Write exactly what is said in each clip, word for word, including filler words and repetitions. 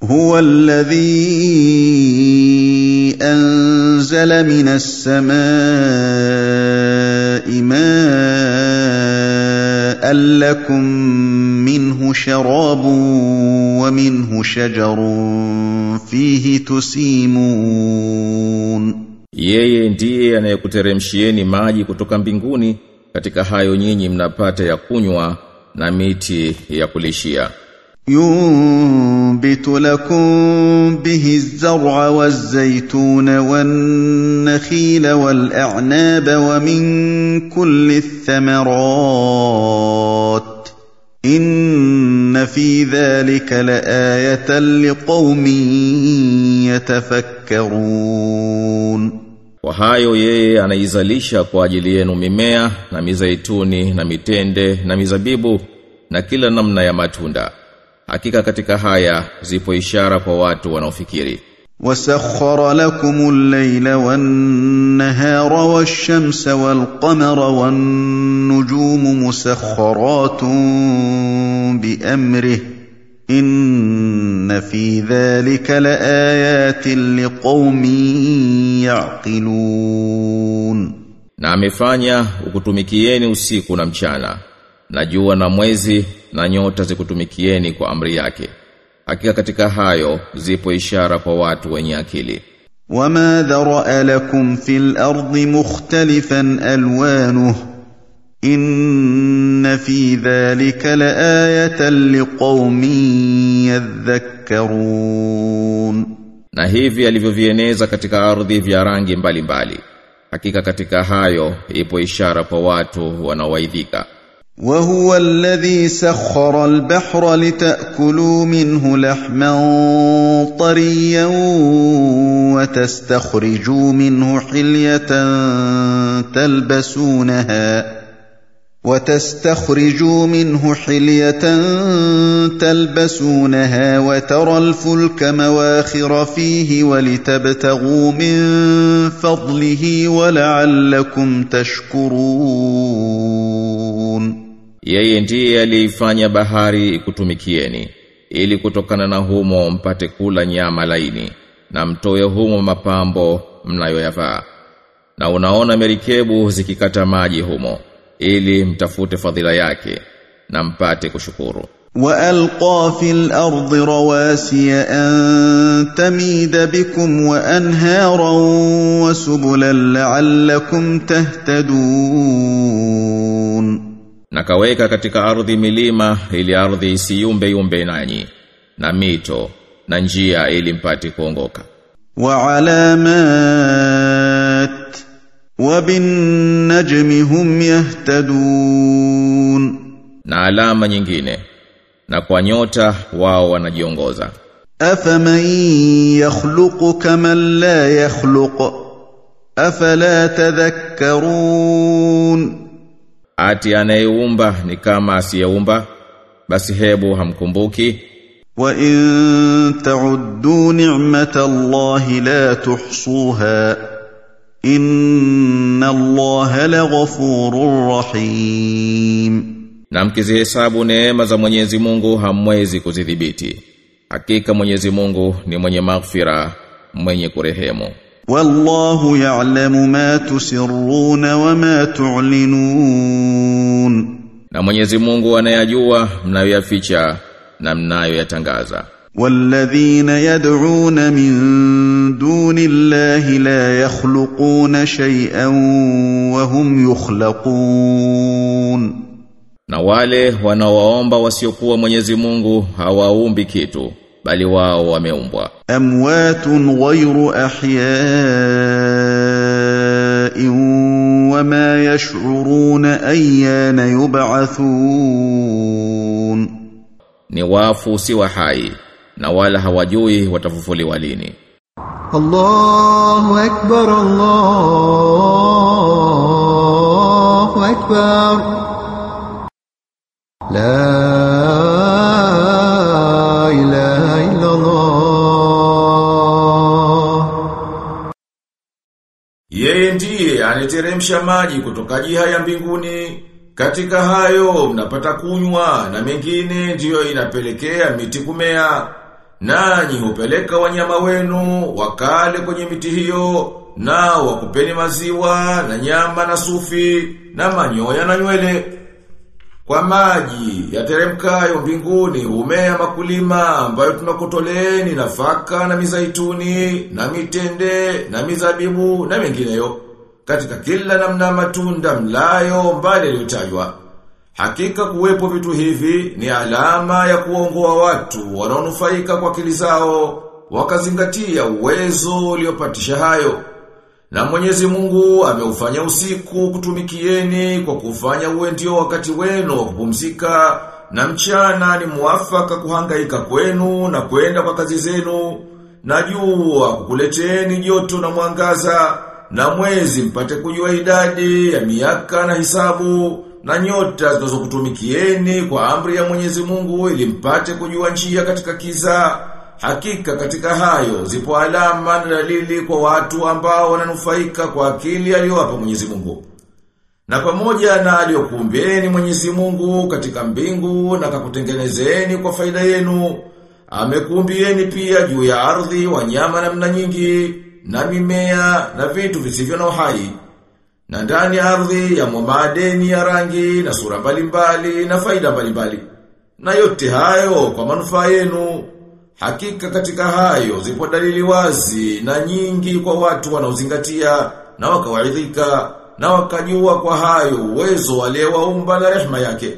هو الذي أنزل من السماء ماء لكم منه شراب ومنه شجر فيه تسيمون. Yeye ndiye anayekuteremshieni maji kutoka mbinguni, katika hayo nyinyi mnapata ya kunywa na miti ya kulishia. ينبت لكم به الزرع والزيتون والنخيل والأعناب ومن كل الثمرات إن في ذلك لآية لقوم يتفكرون. Kwa hayo yeye anaizalisha kwa ajili yenu mimea na mizaituni na mitende na mizabibu na kila namna ya matunda. Hakika katika haya zipo ishara kwa watu wanaofikiri. وَسَخَّرَ لَكُمُ اللَّيْلَ وَالنَّهَارَ وَالشَّمْسَ وَالْقَمَرَ وَالنُّجُومُ مُسَخَّرَاتٌ بِأَمْرِهِ إِنَّ فِي ذَلِكَ لَآيَاتٍ لِقَوْمٍ يَعْقِلُونَ. Na amefanya ukutumikieni usiku na mchana, na jua na mwezi na nyota zikutumikieni kwa amri yake. Hakika katika hayo zipo ishara kwa watu wenye akili. وَمَا ذَرَأَ لَكُمْ فِي الْأَرْضِ مُخْتَلِفًا أَلْوَانُهُ إِنَّ فِي ذَلِكَ لَآيَةً لِقَوْمٍ يَذَّكَّرُونَ. Na hivi alivyovieneza katika ardhi vya rangi mbalimbali. Hakika katika hayo ipo ishara kwa watu wanaowaidhika. وَهُوَ الَّذِي سَخَّرَ الْبَحْرَ لِتَأْكُلُوا مِنْهُ لَحْمًا طَرِيًّا وَتَسْتَخْرِجُوا مِنْهُ حِلْيَةً تَلْبَسُونَهَا وَتَسْتَخْرِجُوا مِنْهُ حِلْيَةً تَلْبَسُونَهَا وَتَرَى الْفُلْكَ مَوَاخِرَ فِيهِ وَلِتَبْتَغُوا مِنْ فَضْلِهِ وَلَعَلَّكُمْ تَشْكُرُونَ. Yeye ndiye aliifanya bahari ikutumikieni, ili kutokana na humo mpate kula nyama laini, na mtoe humo mapambo mnayoyavaa. Na unaona merikebu zikikata maji humo, ili mtafute fadhila yake, na mpate kushukuru. وَأَلْقَى فِي الْأَرْضِ رَوَاسِيَ أَن تَمِيدَ بِكُمْ وَأَنْهَارًا وَسُبُلًا لَعَلَّكُمْ تَهْتَدُونَ. Na kaweka katika ardhi milima ili ardhi isiyumbe yumbe nanyi, na mito na njia ili mpate kuongoka. وَعَلَامَاتٍ وَبِالنَّجْمِ هُمْ يَهْتَدُونَ. Na alama nyingine, na kwa nyota wao wanajiongoza. أَفَمَن يَخْلُقُ كَمَن لَّا يَخْلُقُ أَفَلَا تَذَكَّرُونَ. Ati anayeumba ni kama asiyeumba, basi hebu hamkumbuki. وَإِن تَعُدُّوا نِعْمَةَ اللَّهِ لَا تُحْصُوهَا إِنَّ اللَّهَ لَغَفُورٌ رَّحِيمٌ. Na mkizihesabu neema za Mwenyezi Mungu hamwezi kuzidhibiti. Hakika Mwenyezi Mungu ni mwenye maghfira, mwenye kurehemu. وَاللَّهُ يَعْلَمُ مَا تُسِرُّونَ وَمَا تُعْلِنُونَ. Na Mwenyezi Mungu anayajua mnayoyaficha na mnayoyatangaza. وَالَّذِينَ يَدْعُونَ مِن دُونِ اللَّهِ لَا يَخْلُقُونَ شَيْئًا وَهُمْ يُخْلَقُونَ. Na wale wanaowaomba wasiokuwa Mwenyezi Mungu hawaumbi kitu, bali wao wameumbwa. أَمْوَاتٌ غَيْرُ أَحْيَاءٍ وَمَا يَشْعُرُونَ أَيَّانَ يُبْعَثُونَ. Ni wafu si wa hai, na wala hawajui watafufuliwa lini. Allahu akbar, Allahu akbar. La ilaha illa Allah. Yeye ndiye anateremsha maji kutoka jiha ya mbinguni. Katika hayo mnapata kunywa, na mengine ndiyo inapelekea miti kumea. nanyi hupeleka wanyama wenu wakale kwenye miti hiyo, nao wakupeni maziwa na nyama na sufi na manyoya na nywele. Kwa maji yateremkayo mbinguni humea makulima ambayo tunakutoleeni nafaka na mizaituni na mitende na mizabibu na mengineyo, katika kila namna matunda mlayo mbali yaliyotajwa. Hakika kuwepo vitu hivi ni alama ya kuongoa watu wanaonufaika kwa akili zao, wakazingatia uwezo uliopatisha hayo. Na Mwenyezi Mungu ameufanya usiku kutumikieni kwa kufanya uwe ndio wakati wenu wa kupumzika, na mchana ni muafaka kuhangaika kwenu na kwenda kwa kazi zenu, na jua kukuleteni joto na mwangaza, na mwezi mpate kujua idadi ya miaka na hisabu, na nyota zinazokutumikieni kwa amri ya Mwenyezi Mungu ili mpate kujua njia katika kiza. Hakika katika hayo zipo alama na dalili kwa watu ambao wananufaika kwa akili aliyowapa Mwenyezi Mungu. Na pamoja na aliyokuumbieni Mwenyezi Mungu katika mbingu na kakutengenezeni kwa faida yenu, amekuumbieni pia juu ya ardhi wanyama namna nyingi na mimea na vitu visivyo na uhai. Na ndani ya ardhi ya madeni ya rangi na sura mbalimbali na faida mbalimbali. Na yote hayo kwa manufaa yenu. Hakika katika hayo zipo dalili wazi na nyingi kwa watu wanaozingatia na wakawaidhika na wakajua kwa hayo uwezo aliyewaumba na rehema yake.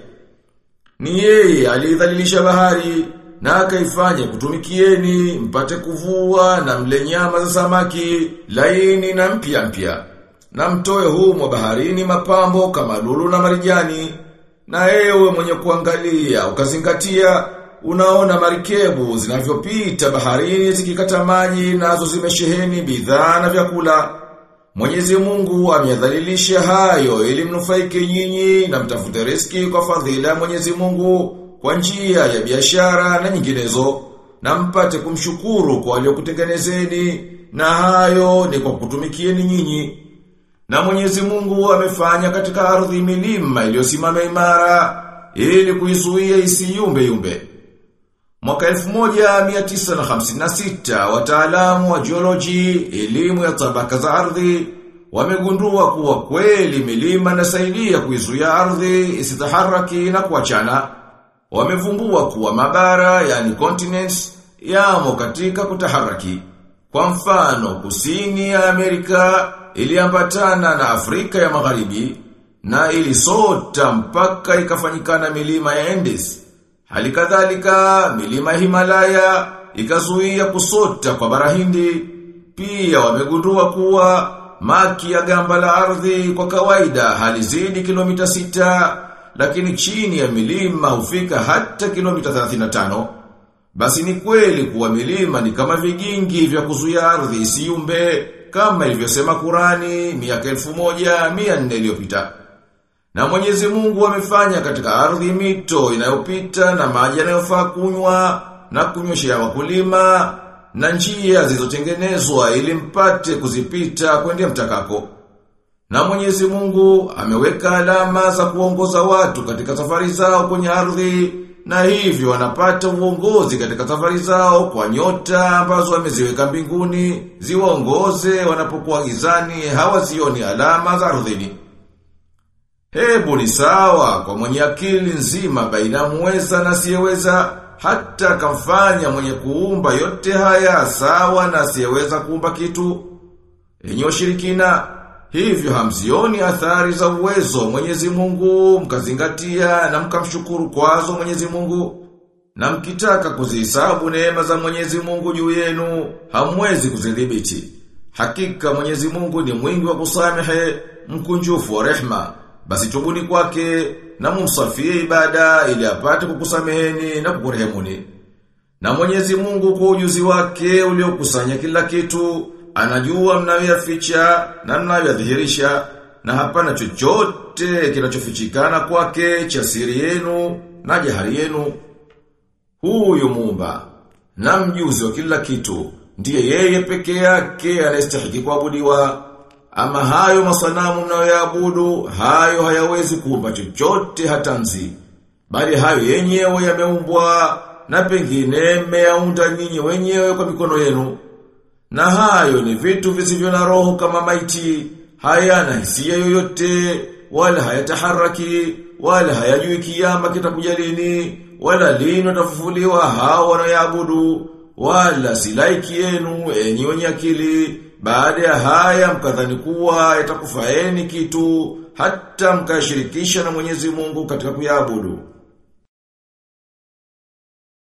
Ni yeye alidhalilisha bahari na akaifanya kutumikieni mpate kuvua na mle nyama za samaki laini na mpya mpya, na mtoe humo baharini mapambo kama lulu na marijani. Na ewe mwenye kuangalia ukazingatia, unaona marikebu zinavyopita baharini zikikata maji nazo zimesheheni bidhaa na vyakula. Mwenyezi Mungu ameyadhalilisha hayo ili mnufaike nyinyi na mtafute riziki kwa fadhila Mwenyezi Mungu kwa njia ya biashara na nyinginezo, na mpate kumshukuru kwa aliyokutengenezeni, na hayo ni kwa kutumikieni nyinyi. Na Mwenyezi Mungu amefanya katika ardhi milima iliyosimama imara ili kuizuia isiyumbe yumbe. Mwaka elfu moja mia tisa na hamsini na sita wataalamu wa geology, elimu ya tabaka za ardhi, wamegundua kuwa kweli milima inasaidia kuizuia ardhi isitaharaki na kuachana. Wamevumbua kuwa mabara, yani continents, yamo katika kutaharaki. Kwa mfano, kusini ya Amerika iliambatana na Afrika ya Magharibi na ilisota mpaka ikafanyikana milima ya Andes. Halikadhalika milima Himalaya ikazuia kusota kwa bara Hindi. Pia wamegundua kuwa maki ya gamba la ardhi kwa kawaida halizidi kilomita sita, lakini chini ya milima hufika hata kilomita thelathini na tano. Basi ni kweli kuwa milima ni kama vigingi vya kuzuia ardhi isiyumbe, kama ilivyosema Kurani miaka elfu moja mia nne iliyopita. Na Mwenyezi Mungu amefanya katika ardhi mito inayopita na maji yanayofaa kunywa na kunyweshea wakulima, na njia zilizotengenezwa ili mpate kuzipita kwenda mtakako. Na Mwenyezi Mungu ameweka alama za kuongoza watu katika safari zao kwenye ardhi, na hivyo wanapata uongozi katika safari zao kwa nyota ambazo ameziweka mbinguni ziwaongoze wanapokuwa gizani hawazioni alama za ardhini. Hebu ni sawa kwa mwenye akili nzima baina muweza na siyeweza, hata kamfanya mwenye kuumba yote haya sawa na siyeweza kuumba kitu. Enyi washirikina, hivyo hamzioni athari za uwezo Mwenyezi Mungu mkazingatia na mkamshukuru kwazo Mwenyezi Mungu, na mkitaka kuzihesabu neema za Mwenyezi Mungu juu yenu hamwezi kuzidhibiti. Hakika Mwenyezi Mungu ni mwingi wa kusamehe, mkunjufu wa rehema. Basi tubuni kwake na mumsafie ibada ili apate kukusameheni na kukurehemuni. Na Mwenyezi Mungu kwa ujuzi wake uliokusanya kila kitu, anajua mnayoyaficha na mnayoyadhihirisha, na hapana chochote kinachofichikana kwake cha siri yenu na jahari yenu. Huyu Muumba na mjuzi wa kila kitu ndiye yeye peke yake anayestahili kuabudiwa. Ama hayo masanamu mnayoyaabudu, hayo hayawezi kuumba chochote hata nzi, bali hayo yenyewe yameumbwa na pengine mmeyaunda nyinyi wenyewe kwa mikono yenu. Na hayo ni vitu visivyo na roho kama maiti, hayana hisia yoyote, wala hayataharaki, wala hayajui kiyama kitakuja lini, wala lini watafufuliwa hao wanaoabudu, wala si laiki yenu enyi wenye akili. Baada ya haya mkadhani kuwa yatakufaeni kitu hata mkashirikisha na Mwenyezi Mungu katika kuabudu.